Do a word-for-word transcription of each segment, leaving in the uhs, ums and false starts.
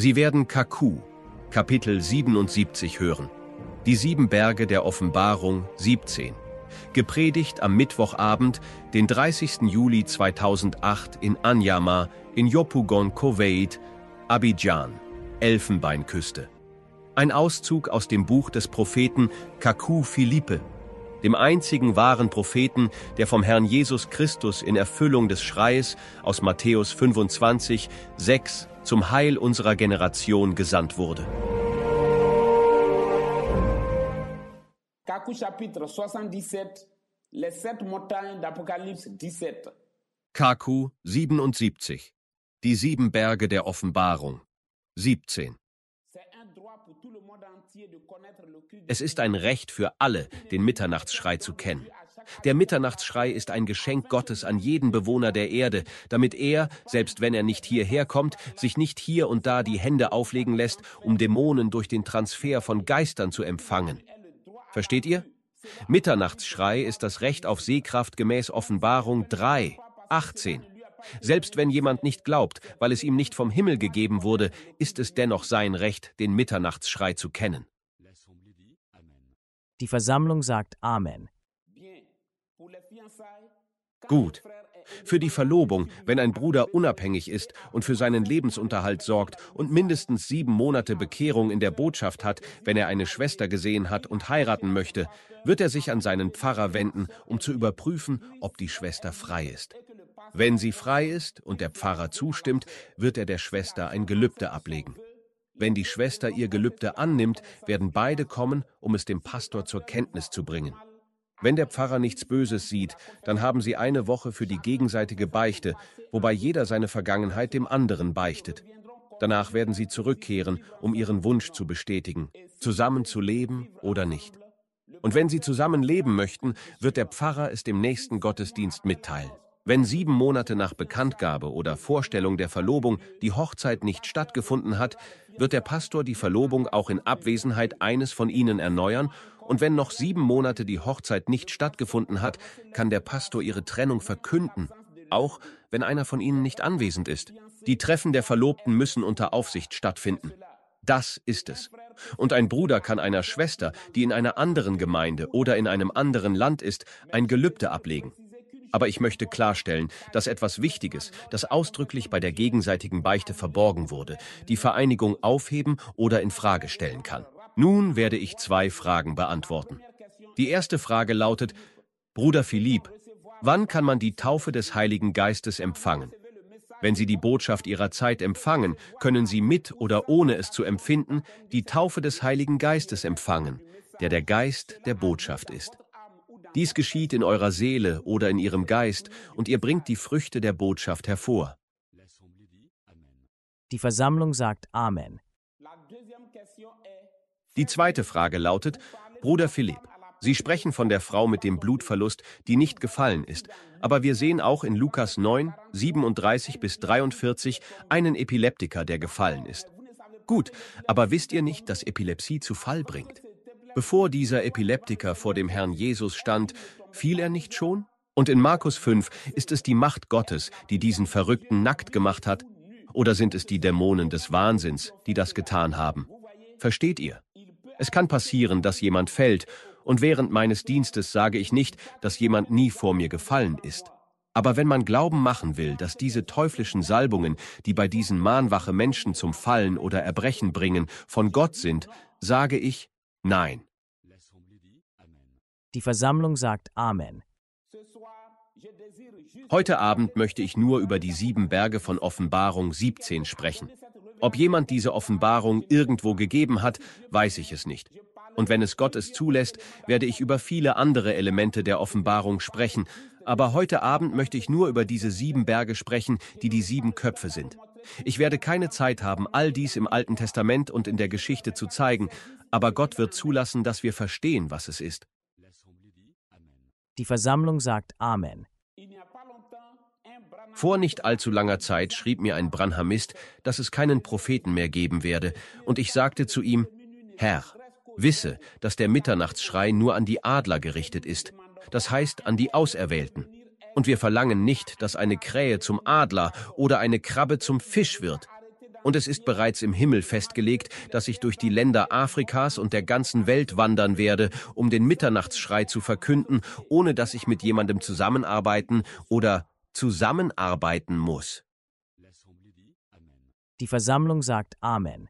Sie werden Kaku, Kapitel siebenundsiebzig hören. Die sieben Berge der Offenbarung siebzehn. Gepredigt am Mittwochabend, den dreißigsten Juli zweitausendacht in Anyama, in Yopougon, Kuwait, Abidjan, Elfenbeinküste. Ein Auszug aus dem Buch des Propheten Kaku Philippe, dem einzigen wahren Propheten, der vom Herrn Jesus Christus in Erfüllung des Schreies aus Matthäus fünfundzwanzig, sechs zum Heil unserer Generation gesandt wurde. Kaku chapitre soixante-dix-sept, les sept montagnes d'Apocalypse dix-sept. Kaku siebenundsiebzig. Die sieben Berge der Offenbarung siebzehn. Es ist ein Recht für alle, den Mitternachtsschrei zu kennen. Der Mitternachtsschrei ist ein Geschenk Gottes an jeden Bewohner der Erde, damit er, selbst wenn er nicht hierher kommt, sich nicht hier und da die Hände auflegen lässt, um Dämonen durch den Transfer von Geistern zu empfangen. Versteht ihr? Mitternachtsschrei ist das Recht auf Sehkraft gemäß Offenbarung drei, achtzehn. Selbst wenn jemand nicht glaubt, weil es ihm nicht vom Himmel gegeben wurde, ist es dennoch sein Recht, den Mitternachtsschrei zu kennen. Die Versammlung sagt Amen. Gut. Für die Verlobung, wenn ein Bruder unabhängig ist und für seinen Lebensunterhalt sorgt und mindestens sieben Monate Bekehrung in der Botschaft hat, wenn er eine Schwester gesehen hat und heiraten möchte, wird er sich an seinen Pfarrer wenden, um zu überprüfen, ob die Schwester frei ist. Wenn sie frei ist und der Pfarrer zustimmt, wird er der Schwester ein Gelübde ablegen. Wenn die Schwester ihr Gelübde annimmt, werden beide kommen, um es dem Pastor zur Kenntnis zu bringen. Wenn der Pfarrer nichts Böses sieht, dann haben sie eine Woche für die gegenseitige Beichte, wobei jeder seine Vergangenheit dem anderen beichtet. Danach werden sie zurückkehren, um ihren Wunsch zu bestätigen, zusammen zu leben oder nicht. Und wenn sie zusammen leben möchten, wird der Pfarrer es dem nächsten Gottesdienst mitteilen. Wenn sieben Monate nach Bekanntgabe oder Vorstellung der Verlobung die Hochzeit nicht stattgefunden hat, wird der Pastor die Verlobung auch in Abwesenheit eines von ihnen erneuern, und wenn noch sieben Monate die Hochzeit nicht stattgefunden hat, kann der Pastor ihre Trennung verkünden, auch wenn einer von ihnen nicht anwesend ist. Die Treffen der Verlobten müssen unter Aufsicht stattfinden. Das ist es. Und ein Bruder kann einer Schwester, die in einer anderen Gemeinde oder in einem anderen Land ist, ein Gelübde ablegen. Aber ich möchte klarstellen, dass etwas Wichtiges, das ausdrücklich bei der gegenseitigen Beichte verborgen wurde, die Vereinigung aufheben oder in Frage stellen kann. Nun werde ich zwei Fragen beantworten. Die erste Frage lautet: Bruder Philipp, wann kann man die Taufe des Heiligen Geistes empfangen? Wenn Sie die Botschaft Ihrer Zeit empfangen, können Sie mit oder ohne es zu empfinden die Taufe des Heiligen Geistes empfangen, der der Geist der Botschaft ist. Dies geschieht in eurer Seele oder in Ihrem Geist, und ihr bringt die Früchte der Botschaft hervor. Die Versammlung sagt Amen. Die zweite Frage lautet: Bruder Philipp, Sie sprechen von der Frau mit dem Blutverlust, die nicht gefallen ist, aber wir sehen auch in Lukas neun, siebenunddreißig bis dreiundvierzig einen Epileptiker, der gefallen ist. Gut, aber wisst ihr nicht, dass Epilepsie zu Fall bringt? Bevor dieser Epileptiker vor dem Herrn Jesus stand, fiel er nicht schon? Und in Markus fünf ist es die Macht Gottes, die diesen Verrückten nackt gemacht hat? Oder sind es die Dämonen des Wahnsinns, die das getan haben? Versteht ihr? Es kann passieren, dass jemand fällt, und während meines Dienstes sage ich nicht, dass jemand nie vor mir gefallen ist. Aber wenn man Glauben machen will, dass diese teuflischen Salbungen, die bei diesen mahnwache Menschen zum Fallen oder Erbrechen bringen, von Gott sind, sage ich nein. Die Versammlung sagt Amen. Heute Abend möchte ich nur über die sieben Berge von Offenbarung siebzehn sprechen. Ob jemand diese Offenbarung irgendwo gegeben hat, weiß ich es nicht. Und wenn es Gott es zulässt, werde ich über viele andere Elemente der Offenbarung sprechen. Aber heute Abend möchte ich nur über diese sieben Berge sprechen, die die sieben Köpfe sind. Ich werde keine Zeit haben, all dies im Alten Testament und in der Geschichte zu zeigen, aber Gott wird zulassen, dass wir verstehen, was es ist. Die Versammlung sagt Amen. Vor nicht allzu langer Zeit schrieb mir ein Branhamist, dass es keinen Propheten mehr geben werde, und ich sagte zu ihm: Herr, wisse, dass der Mitternachtsschrei nur an die Adler gerichtet ist, das heißt an die Auserwählten. Und wir verlangen nicht, dass eine Krähe zum Adler oder eine Krabbe zum Fisch wird. Und es ist bereits im Himmel festgelegt, dass ich durch die Länder Afrikas und der ganzen Welt wandern werde, um den Mitternachtsschrei zu verkünden, ohne dass ich mit jemandem zusammenarbeiten oder zusammenarbeiten muss. Die Versammlung sagt Amen.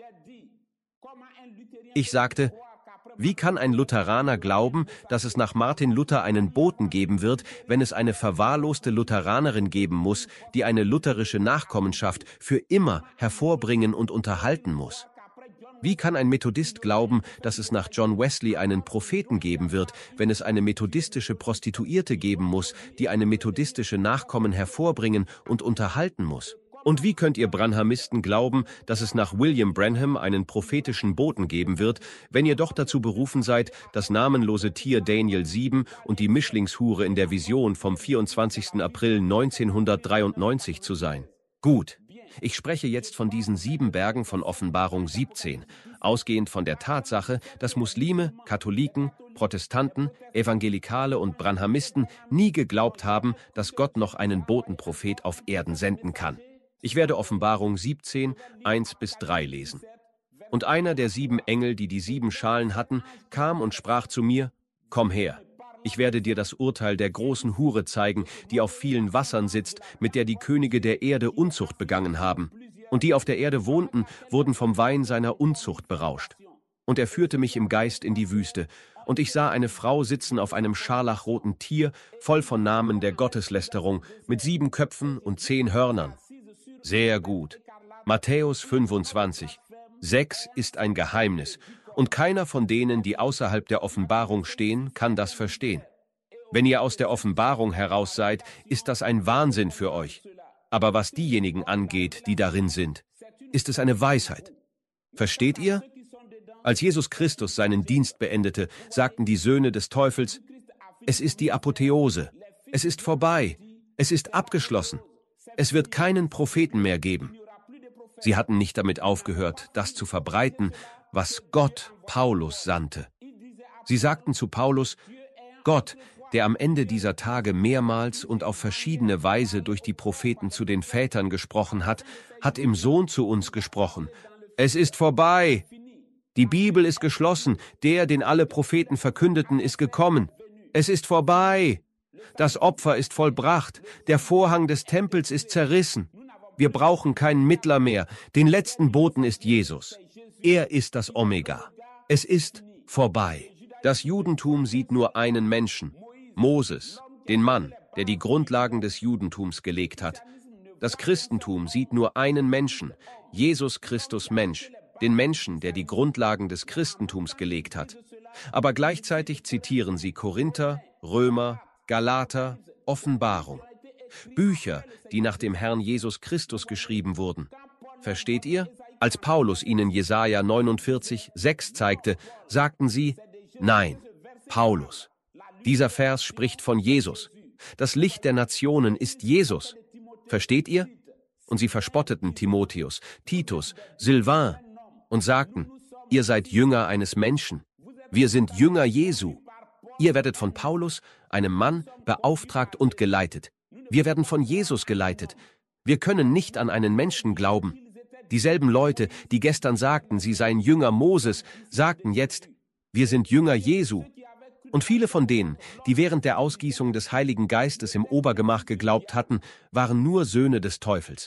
Ich sagte, wie kann ein Lutheraner glauben, dass es nach Martin Luther einen Boten geben wird, wenn es eine verwahrloste Lutheranerin geben muss, die eine lutherische Nachkommenschaft für immer hervorbringen und unterhalten muss? Wie kann ein Methodist glauben, dass es nach John Wesley einen Propheten geben wird, wenn es eine methodistische Prostituierte geben muss, die eine methodistische Nachkommen hervorbringen und unterhalten muss? Und wie könnt ihr Branhamisten glauben, dass es nach William Branham einen prophetischen Boten geben wird, wenn ihr doch dazu berufen seid, das namenlose Tier Daniel sieben und die Mischlingshure in der Vision vom vierundzwanzigsten April neunzehnhundertdreiundneunzig zu sein? Gut, ich spreche jetzt von diesen sieben Bergen von Offenbarung siebzehn, ausgehend von der Tatsache, dass Muslime, Katholiken, Protestanten, Evangelikale und Branhamisten nie geglaubt haben, dass Gott noch einen Botenprophet auf Erden senden kann. Ich werde Offenbarung siebzehn, eins bis drei lesen. Und einer der sieben Engel, die die sieben Schalen hatten, kam und sprach zu mir, komm her, ich werde dir das Urteil der großen Hure zeigen, die auf vielen Wassern sitzt, mit der die Könige der Erde Unzucht begangen haben. Und die auf der Erde wohnten, wurden vom Wein seiner Unzucht berauscht. Und er führte mich im Geist in die Wüste, und ich sah eine Frau sitzen auf einem scharlachroten Tier, voll von Namen der Gotteslästerung, mit sieben Köpfen und zehn Hörnern. Sehr gut. Matthäus fünfundzwanzig. Sechs ist ein Geheimnis, und keiner von denen, die außerhalb der Offenbarung stehen, kann das verstehen. Wenn ihr aus der Offenbarung heraus seid, ist das ein Wahnsinn für euch. Aber was diejenigen angeht, die darin sind, ist es eine Weisheit. Versteht ihr? Als Jesus Christus seinen Dienst beendete, sagten die Söhne des Teufels, es ist die Apotheose, es ist vorbei, es ist abgeschlossen. Es wird keinen Propheten mehr geben. Sie hatten nicht damit aufgehört, das zu verbreiten, was Gott Paulus sandte. Sie sagten zu Paulus, Gott, der am Ende dieser Tage mehrmals und auf verschiedene Weise durch die Propheten zu den Vätern gesprochen hat, hat im Sohn zu uns gesprochen. Es ist vorbei. Die Bibel ist geschlossen. Der, den alle Propheten verkündeten, ist gekommen. Es ist vorbei. Das Opfer ist vollbracht, der Vorhang des Tempels ist zerrissen. Wir brauchen keinen Mittler mehr, den letzten Boten ist Jesus. Er ist das Omega. Es ist vorbei. Das Judentum sieht nur einen Menschen, Moses, den Mann, der die Grundlagen des Judentums gelegt hat. Das Christentum sieht nur einen Menschen, Jesus Christus Mensch, den Menschen, der die Grundlagen des Christentums gelegt hat. Aber gleichzeitig zitieren sie Korinther, Römer, Galater, Offenbarung. Bücher, die nach dem Herrn Jesus Christus geschrieben wurden. Versteht ihr? Als Paulus ihnen Jesaja neunundvierzig, sechs zeigte, sagten sie, nein, Paulus. Dieser Vers spricht von Jesus. Das Licht der Nationen ist Jesus. Versteht ihr? Und sie verspotteten Timotheus, Titus, Silvan und sagten, ihr seid Jünger eines Menschen. Wir sind Jünger Jesu. Ihr werdet von Paulus, einem Mann, beauftragt und geleitet. Wir werden von Jesus geleitet. Wir können nicht an einen Menschen glauben. Dieselben Leute, die gestern sagten, sie seien Jünger Moses, sagten jetzt, wir sind Jünger Jesu. Und viele von denen, die während der Ausgießung des Heiligen Geistes im Obergemach geglaubt hatten, waren nur Söhne des Teufels.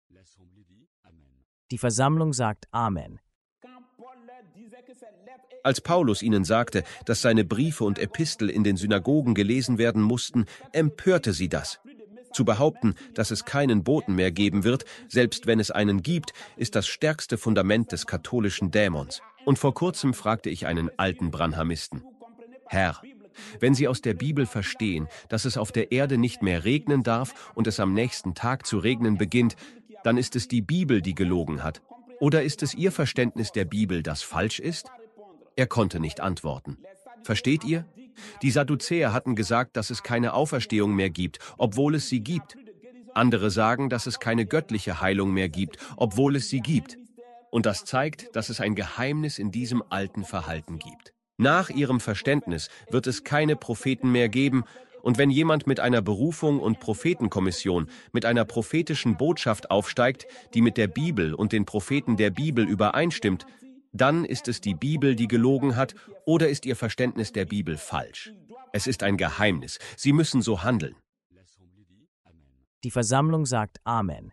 Die Versammlung sagt Amen. Als Paulus ihnen sagte, dass seine Briefe und Epistel in den Synagogen gelesen werden mussten, empörte sie das. Zu behaupten, dass es keinen Boten mehr geben wird, selbst wenn es einen gibt, ist das stärkste Fundament des katholischen Dämons. Und vor kurzem fragte ich einen alten Branhamisten, Herr, wenn Sie aus der Bibel verstehen, dass es auf der Erde nicht mehr regnen darf und es am nächsten Tag zu regnen beginnt, dann ist es die Bibel, die gelogen hat. Oder ist es Ihr Verständnis der Bibel, das falsch ist? Er konnte nicht antworten. Versteht ihr? Die Sadduzäer hatten gesagt, dass es keine Auferstehung mehr gibt, obwohl es sie gibt. Andere sagen, dass es keine göttliche Heilung mehr gibt, obwohl es sie gibt. Und das zeigt, dass es ein Geheimnis in diesem alten Verhalten gibt. Nach ihrem Verständnis wird es keine Propheten mehr geben, Und wenn jemand mit einer Berufung und Prophetenkommission, mit einer prophetischen Botschaft aufsteigt, die mit der Bibel und den Propheten der Bibel übereinstimmt, dann ist es die Bibel, die gelogen hat, oder ist ihr Verständnis der Bibel falsch. Es ist ein Geheimnis. Sie müssen so handeln. Die Versammlung sagt Amen.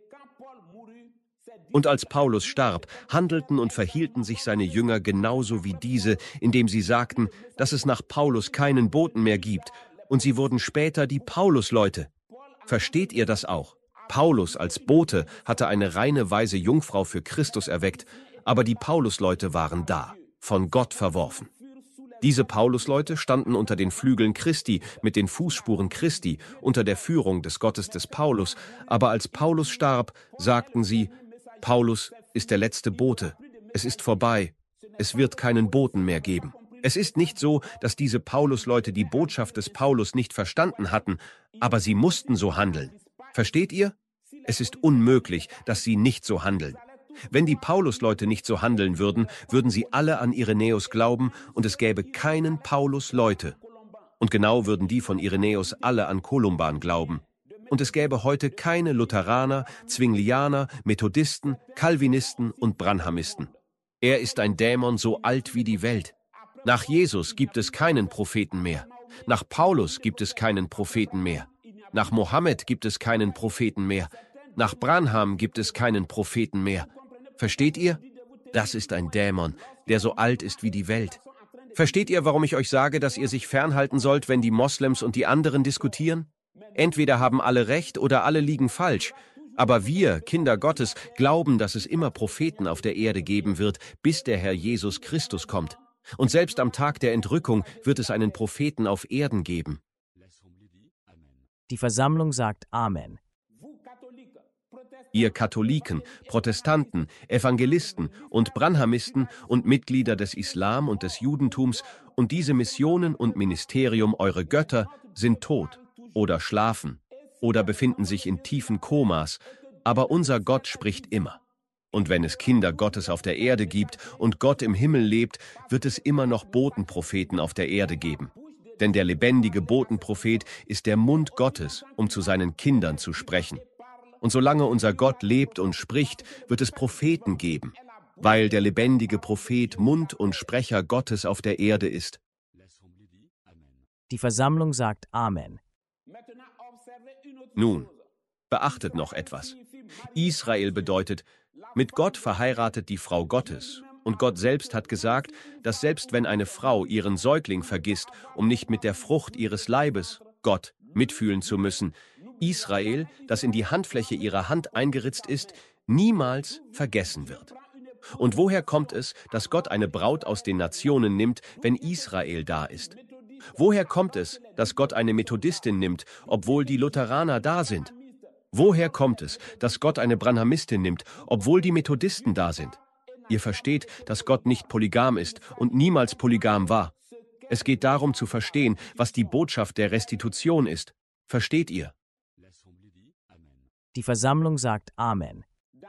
Und als Paulus starb, handelten und verhielten sich seine Jünger genauso wie diese, indem sie sagten, dass es nach Paulus keinen Boten mehr gibt, und sie wurden später die Paulusleute. Versteht ihr das auch? Paulus als Bote hatte eine reine weise Jungfrau für Christus erweckt, aber die Paulusleute waren da, von Gott verworfen. Diese Paulusleute standen unter den Flügeln Christi, mit den Fußspuren Christi, unter der Führung des Gottes des Paulus, aber als Paulus starb, sagten sie, Paulus ist der letzte Bote, es ist vorbei, es wird keinen Boten mehr geben. Es ist nicht so, dass diese Paulusleute die Botschaft des Paulus nicht verstanden hatten, aber sie mussten so handeln. Versteht ihr? Es ist unmöglich, dass sie nicht so handeln. Wenn die Paulusleute nicht so handeln würden, würden sie alle an Irenäus glauben und es gäbe keinen Paulus-Leute. Und genau würden die von Irenäus alle an Kolumban glauben. Und es gäbe heute keine Lutheraner, Zwinglianer, Methodisten, Calvinisten und Branhamisten. Er ist ein Dämon so alt wie die Welt. Nach Jesus gibt es keinen Propheten mehr. Nach Paulus gibt es keinen Propheten mehr. Nach Mohammed gibt es keinen Propheten mehr. Nach Branham gibt es keinen Propheten mehr. Versteht ihr? Das ist ein Dämon, der so alt ist wie die Welt. Versteht ihr, warum ich euch sage, dass ihr sich fernhalten sollt, wenn die Moslems und die anderen diskutieren? Entweder haben alle recht oder alle liegen falsch. Aber wir, Kinder Gottes, glauben, dass es immer Propheten auf der Erde geben wird, bis der Herr Jesus Christus kommt. Und selbst am Tag der Entrückung wird es einen Propheten auf Erden geben. Die Versammlung sagt Amen. Ihr Katholiken, Protestanten, Evangelisten und Branhamisten und Mitglieder des Islam und des Judentums und diese Missionen und Ministerium, eure Götter, sind tot oder schlafen oder befinden sich in tiefen Komas, aber unser Gott spricht immer. Und wenn es Kinder Gottes auf der Erde gibt und Gott im Himmel lebt, wird es immer noch Botenpropheten auf der Erde geben. Denn der lebendige Botenprophet ist der Mund Gottes, um zu seinen Kindern zu sprechen. Und solange unser Gott lebt und spricht, wird es Propheten geben, weil der lebendige Prophet Mund und Sprecher Gottes auf der Erde ist. Die Versammlung sagt Amen. Nun, beachtet noch etwas. Israel bedeutet, mit Gott verheiratet die Frau Gottes. Und Gott selbst hat gesagt, dass selbst wenn eine Frau ihren Säugling vergisst, um nicht mit der Frucht ihres Leibes, Gott, mitfühlen zu müssen, Israel, das in die Handfläche ihrer Hand eingeritzt ist, niemals vergessen wird. Und woher kommt es, dass Gott eine Braut aus den Nationen nimmt, wenn Israel da ist? Woher kommt es, dass Gott eine Methodistin nimmt, obwohl die Lutheraner da sind? Woher kommt es, dass Gott eine Branhamistin nimmt, obwohl die Methodisten da sind? Ihr versteht, dass Gott nicht polygam ist und niemals polygam war. Es geht darum zu verstehen, was die Botschaft der Restitution ist. Versteht ihr? Die Versammlung sagt Amen.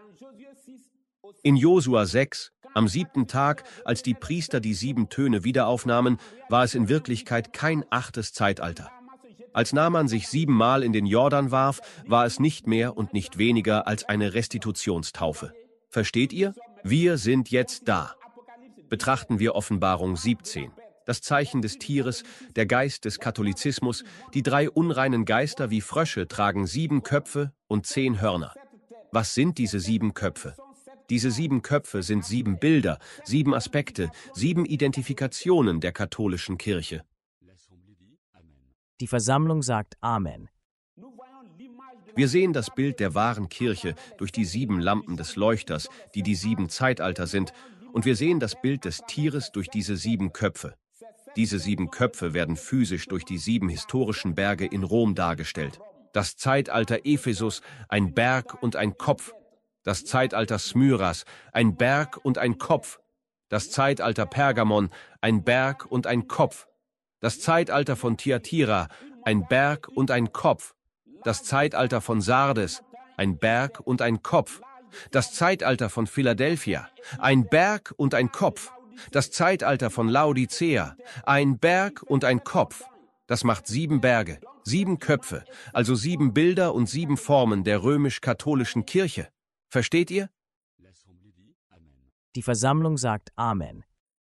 In Josua sechs, am siebten Tag, als die Priester die sieben Töne wiederaufnahmen, war es in Wirklichkeit kein achtes Zeitalter. Als Naaman sich siebenmal in den Jordan warf, war es nicht mehr und nicht weniger als eine Restitutionstaufe. Versteht ihr? Wir sind jetzt da. Betrachten wir Offenbarung siebzehn. Das Zeichen des Tieres, der Geist des Katholizismus, die drei unreinen Geister wie Frösche tragen sieben Köpfe und zehn Hörner. Was sind diese sieben Köpfe? Diese sieben Köpfe sind sieben Bilder, sieben Aspekte, sieben Identifikationen der katholischen Kirche. Die Versammlung sagt Amen. Wir sehen das Bild der wahren Kirche durch die sieben Lampen des Leuchters, die die sieben Zeitalter sind, und wir sehen das Bild des Tieres durch diese sieben Köpfe. Diese sieben Köpfe werden physisch durch die sieben historischen Berge in Rom dargestellt. Das Zeitalter Ephesus, ein Berg und ein Kopf. Das Zeitalter Smyras, ein Berg und ein Kopf. Das Zeitalter Pergamon, ein Berg und ein Kopf. Das Zeitalter von Thyatira, ein Berg und ein Kopf. Das Zeitalter von Sardes, ein Berg und ein Kopf. Das Zeitalter von Philadelphia, ein Berg und ein Kopf. Das Zeitalter von Laodicea, ein Berg und ein Kopf. Das macht sieben Berge, sieben Köpfe, also sieben Bilder und sieben Formen der römisch-katholischen Kirche. Versteht ihr? Die Versammlung sagt Amen.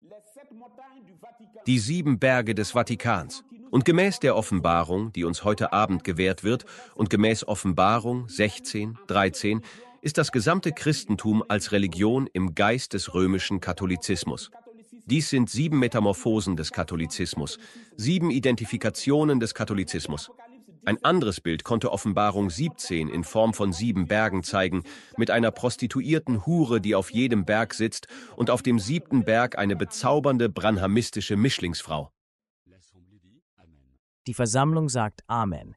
Die sieben Berge des Vatikans. Und gemäß der Offenbarung, die uns heute Abend gewährt wird, und gemäß Offenbarung sechzehn, dreizehn, ist das gesamte Christentum als Religion im Geist des römischen Katholizismus. Dies sind sieben Metamorphosen des Katholizismus, sieben Identifikationen des Katholizismus. Ein anderes Bild konnte Offenbarung siebzehn in Form von sieben Bergen zeigen, mit einer prostituierten Hure, die auf jedem Berg sitzt, und auf dem siebten Berg eine bezaubernde branhamistische Mischlingsfrau. Die Versammlung sagt Amen.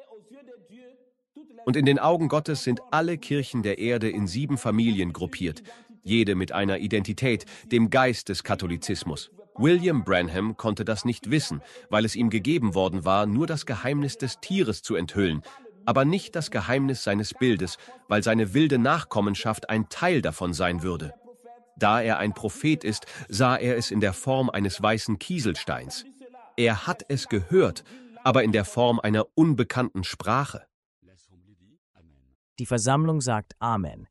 Und in den Augen Gottes sind alle Kirchen der Erde in sieben Familien gruppiert, jede mit einer Identität, dem Geist des Katholizismus. William Branham konnte das nicht wissen, weil es ihm gegeben worden war, nur das Geheimnis des Tieres zu enthüllen, aber nicht das Geheimnis seines Bildes, weil seine wilde Nachkommenschaft ein Teil davon sein würde. Da er ein Prophet ist, sah er es in der Form eines weißen Kieselsteins. Er hat es gehört, aber in der Form einer unbekannten Sprache. Die Versammlung sagt Amen.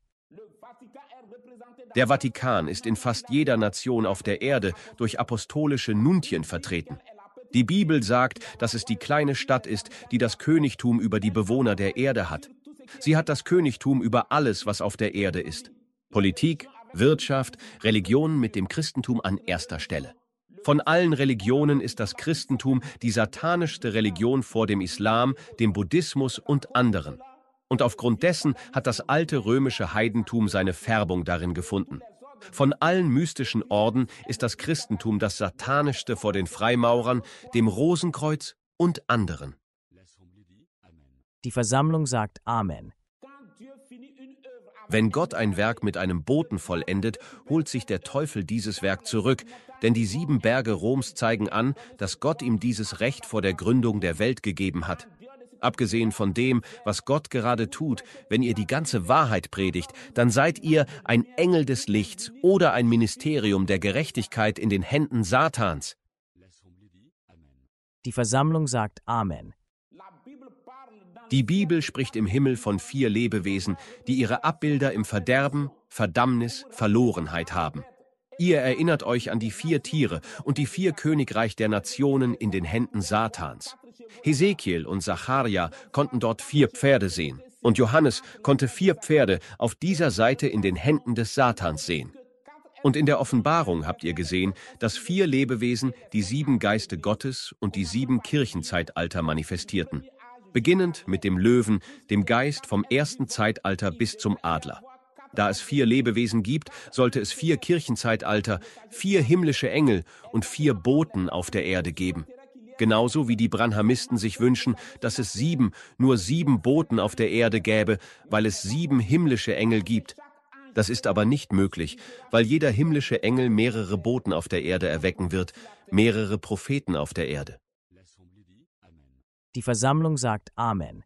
Der Vatikan ist in fast jeder Nation auf der Erde durch apostolische Nuntien vertreten. Die Bibel sagt, dass es die kleine Stadt ist, die das Königtum über die Bewohner der Erde hat. Sie hat das Königtum über alles, was auf der Erde ist. Politik, Wirtschaft, Religion mit dem Christentum an erster Stelle. Von allen Religionen ist das Christentum die satanischste Religion vor dem Islam, dem Buddhismus und anderen. Und aufgrund dessen hat das alte römische Heidentum seine Färbung darin gefunden. Von allen mystischen Orden ist das Christentum das satanischste vor den Freimaurern, dem Rosenkreuz und anderen. Die Versammlung sagt Amen. Wenn Gott ein Werk mit einem Boten vollendet, holt sich der Teufel dieses Werk zurück, denn die sieben Berge Roms zeigen an, dass Gott ihm dieses Recht vor der Gründung der Welt gegeben hat. Abgesehen von dem, was Gott gerade tut, wenn ihr die ganze Wahrheit predigt, dann seid ihr ein Engel des Lichts oder ein Ministerium der Gerechtigkeit in den Händen Satans. Die Versammlung sagt Amen. Die Bibel spricht im Himmel von vier Lebewesen, die ihre Abbilder im Verderben, Verdammnis, Verlorenheit haben. Ihr erinnert euch an die vier Tiere und die vier Königreich der Nationen in den Händen Satans. Hesekiel und Sacharja konnten dort vier Pferde sehen, und Johannes konnte vier Pferde auf dieser Seite in den Händen des Satans sehen. Und in der Offenbarung habt ihr gesehen, dass vier Lebewesen die sieben Geiste Gottes und die sieben Kirchenzeitalter manifestierten. Beginnend mit dem Löwen, dem Geist vom ersten Zeitalter bis zum Adler. Da es vier Lebewesen gibt, sollte es vier Kirchenzeitalter, vier himmlische Engel und vier Boten auf der Erde geben. Genauso wie die Branhamisten sich wünschen, dass es sieben, nur sieben Boten auf der Erde gäbe, weil es sieben himmlische Engel gibt. Das ist aber nicht möglich, weil jeder himmlische Engel mehrere Boten auf der Erde erwecken wird, mehrere Propheten auf der Erde. Die Versammlung sagt Amen.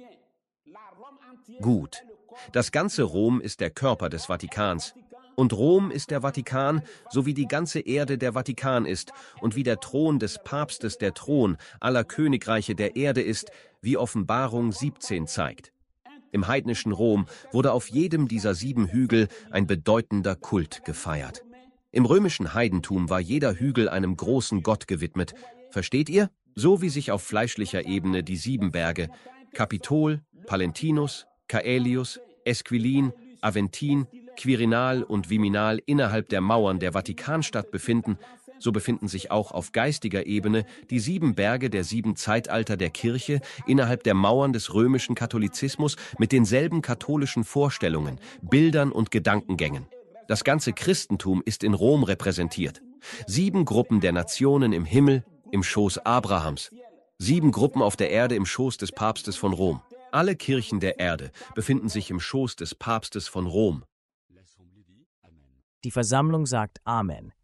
Gut. Das ganze Rom ist der Körper des Vatikans. Und Rom ist der Vatikan, so wie die ganze Erde der Vatikan ist und wie der Thron des Papstes der Thron aller Königreiche der Erde ist, wie Offenbarung siebzehn zeigt. Im heidnischen Rom wurde auf jedem dieser sieben Hügel ein bedeutender Kult gefeiert. Im römischen Heidentum war jeder Hügel einem großen Gott gewidmet. Versteht ihr? So wie sich auf fleischlicher Ebene die sieben Berge Kapitol, Palentinus, Caelius, Esquilin, Aventin, Quirinal und Viminal innerhalb der Mauern der Vatikanstadt befinden, so befinden sich auch auf geistiger Ebene die sieben Berge der sieben Zeitalter der Kirche innerhalb der Mauern des römischen Katholizismus mit denselben katholischen Vorstellungen, Bildern und Gedankengängen. Das ganze Christentum ist in Rom repräsentiert. Sieben Gruppen der Nationen im Himmel, im Schoß Abrahams. Sieben Gruppen auf der Erde im Schoß des Papstes von Rom. Alle Kirchen der Erde befinden sich im Schoß des Papstes von Rom. Die Versammlung sagt Amen.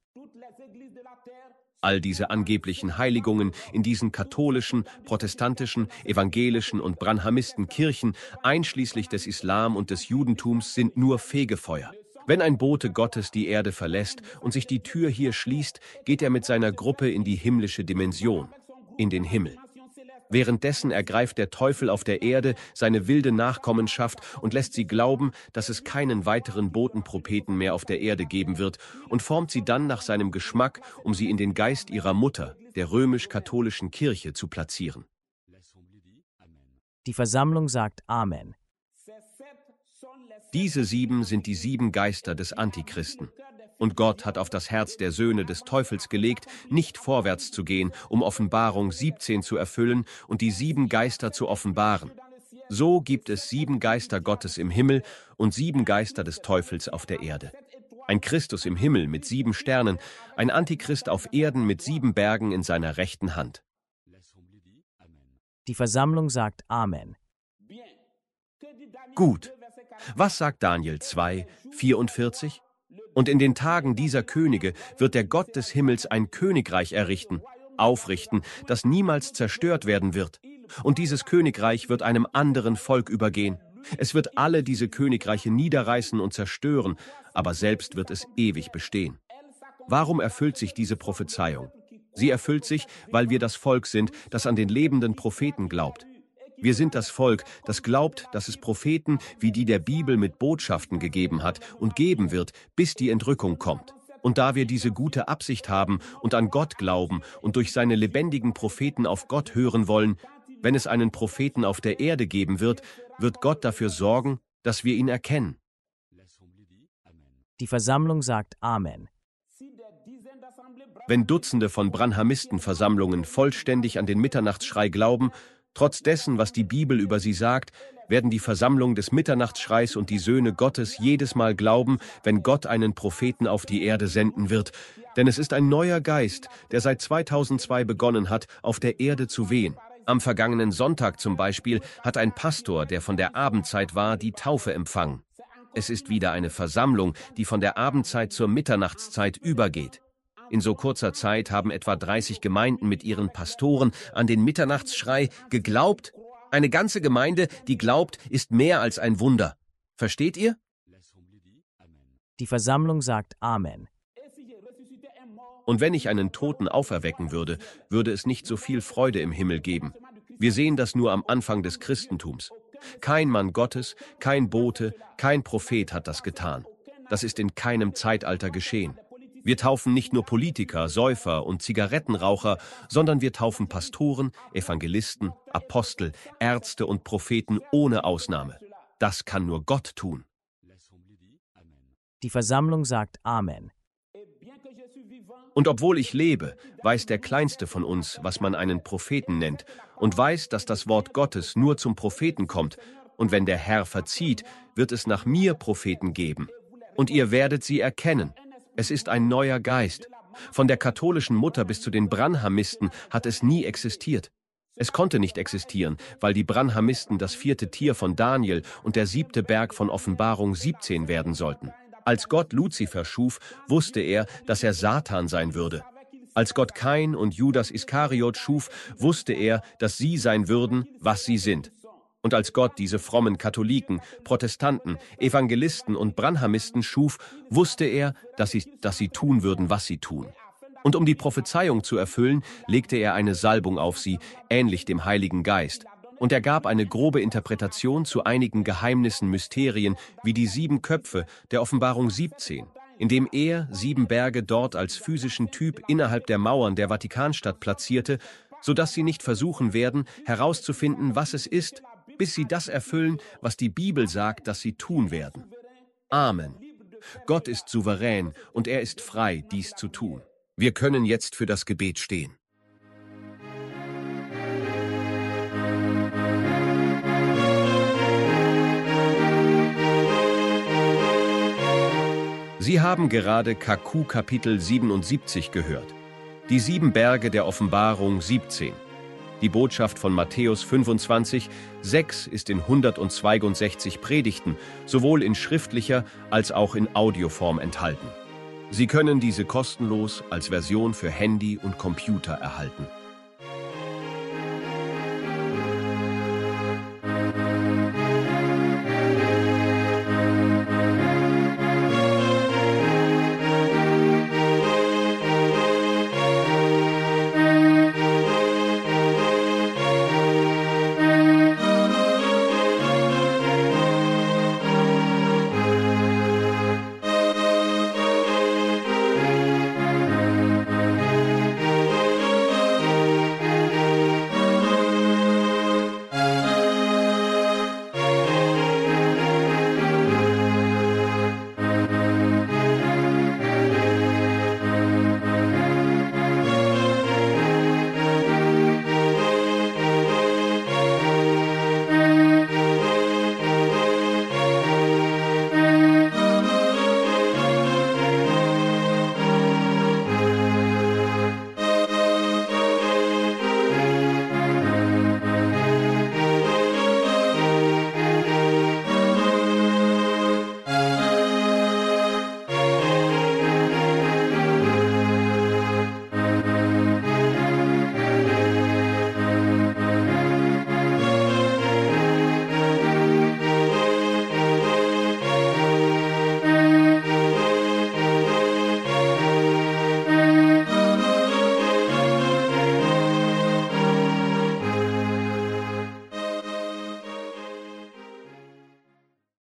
All diese angeblichen Heiligungen in diesen katholischen, protestantischen, evangelischen und branhamisten Kirchen, einschließlich des Islam und des Judentums, sind nur Fegefeuer. Wenn ein Bote Gottes die Erde verlässt und sich die Tür hier schließt, geht er mit seiner Gruppe in die himmlische Dimension, in den Himmel. Währenddessen ergreift der Teufel auf der Erde seine wilde Nachkommenschaft und lässt sie glauben, dass es keinen weiteren Botenpropheten mehr auf der Erde geben wird und formt sie dann nach seinem Geschmack, um sie in den Geist ihrer Mutter, der römisch-katholischen Kirche, zu platzieren. Die Versammlung sagt Amen. Diese sieben sind die sieben Geister des Antichristen. Und Gott hat auf das Herz der Söhne des Teufels gelegt, nicht vorwärts zu gehen, um Offenbarung siebzehn zu erfüllen und die sieben Geister zu offenbaren. So gibt es sieben Geister Gottes im Himmel und sieben Geister des Teufels auf der Erde. Ein Christus im Himmel mit sieben Sternen, ein Antichrist auf Erden mit sieben Bergen in seiner rechten Hand. Die Versammlung sagt Amen. Gut. Was sagt Daniel zwei, vierundvierzig? Und in den Tagen dieser Könige wird der Gott des Himmels ein Königreich errichten, aufrichten, das niemals zerstört werden wird. Und dieses Königreich wird einem anderen Volk übergehen. Es wird alle diese Königreiche niederreißen und zerstören, aber selbst wird es ewig bestehen. Warum erfüllt sich diese Prophezeiung? Sie erfüllt sich, weil wir das Volk sind, das an den lebenden Propheten glaubt. Wir sind das Volk, das glaubt, dass es Propheten wie die der Bibel mit Botschaften gegeben hat und geben wird, bis die Entrückung kommt. Und da wir diese gute Absicht haben und an Gott glauben und durch seine lebendigen Propheten auf Gott hören wollen, wenn es einen Propheten auf der Erde geben wird, wird Gott dafür sorgen, dass wir ihn erkennen. Die Versammlung sagt Amen. Wenn Dutzende von Branhamistenversammlungen vollständig an den Mitternachtsschrei glauben, trotz dessen, was die Bibel über sie sagt, werden die Versammlung des Mitternachtsschreis und die Söhne Gottes jedes Mal glauben, wenn Gott einen Propheten auf die Erde senden wird. Denn es ist ein neuer Geist, der seit zweitausendzwei begonnen hat, auf der Erde zu wehen. Am vergangenen Sonntag zum Beispiel hat ein Pastor, der von der Abendzeit war, die Taufe empfangen. Es ist wieder eine Versammlung, die von der Abendzeit zur Mitternachtszeit übergeht. In so kurzer Zeit haben etwa dreißig Gemeinden mit ihren Pastoren an den Mitternachtsschrei geglaubt. Eine ganze Gemeinde, die glaubt, ist mehr als ein Wunder. Versteht ihr? Die Versammlung sagt Amen. Und wenn ich einen Toten auferwecken würde, würde es nicht so viel Freude im Himmel geben. Wir sehen das nur am Anfang des Christentums. Kein Mann Gottes, kein Bote, kein Prophet hat das getan. Das ist in keinem Zeitalter geschehen. Wir taufen nicht nur Politiker, Säufer und Zigarettenraucher, sondern wir taufen Pastoren, Evangelisten, Apostel, Ärzte und Propheten ohne Ausnahme. Das kann nur Gott tun. Die Versammlung sagt Amen. Und obwohl ich lebe, weiß der Kleinste von uns, was man einen Propheten nennt, und weiß, dass das Wort Gottes nur zum Propheten kommt, und wenn der Herr verzieht, wird es nach mir Propheten geben. Und ihr werdet sie erkennen. Es ist ein neuer Geist. Von der katholischen Mutter bis zu den Branhamisten hat es nie existiert. Es konnte nicht existieren, weil die Branhamisten das vierte Tier von Daniel und der siebte Berg von Offenbarung siebzehn werden sollten. Als Gott Luzifer schuf, wusste er, dass er Satan sein würde. Als Gott Kain und Judas Iskariot schuf, wusste er, dass sie sein würden, was sie sind. Und als Gott diese frommen Katholiken, Protestanten, Evangelisten und Branhamisten schuf, wusste er, dass sie, dass sie tun würden, was sie tun. Und um die Prophezeiung zu erfüllen, legte er eine Salbung auf sie, ähnlich dem Heiligen Geist. Und er gab eine grobe Interpretation zu einigen Geheimnissen, Mysterien, wie die sieben Köpfe der Offenbarung siebzehn, indem er sieben Berge dort als physischen Typ innerhalb der Mauern der Vatikanstadt platzierte, sodass sie nicht versuchen werden, herauszufinden, was es ist, bis sie das erfüllen, was die Bibel sagt, dass sie tun werden. Amen. Gott ist souverän und er ist frei, dies zu tun. Wir können jetzt für das Gebet stehen. Sie haben gerade K Q Kapitel siebenundsiebzig gehört. Die sieben Berge der Offenbarung siebzehn. Die Botschaft von Matthäus fünfundzwanzig, sechs ist in hundertzweiundsechzig Predigten, sowohl in schriftlicher als auch in Audioform enthalten. Sie können diese kostenlos als Version für Handy und Computer erhalten.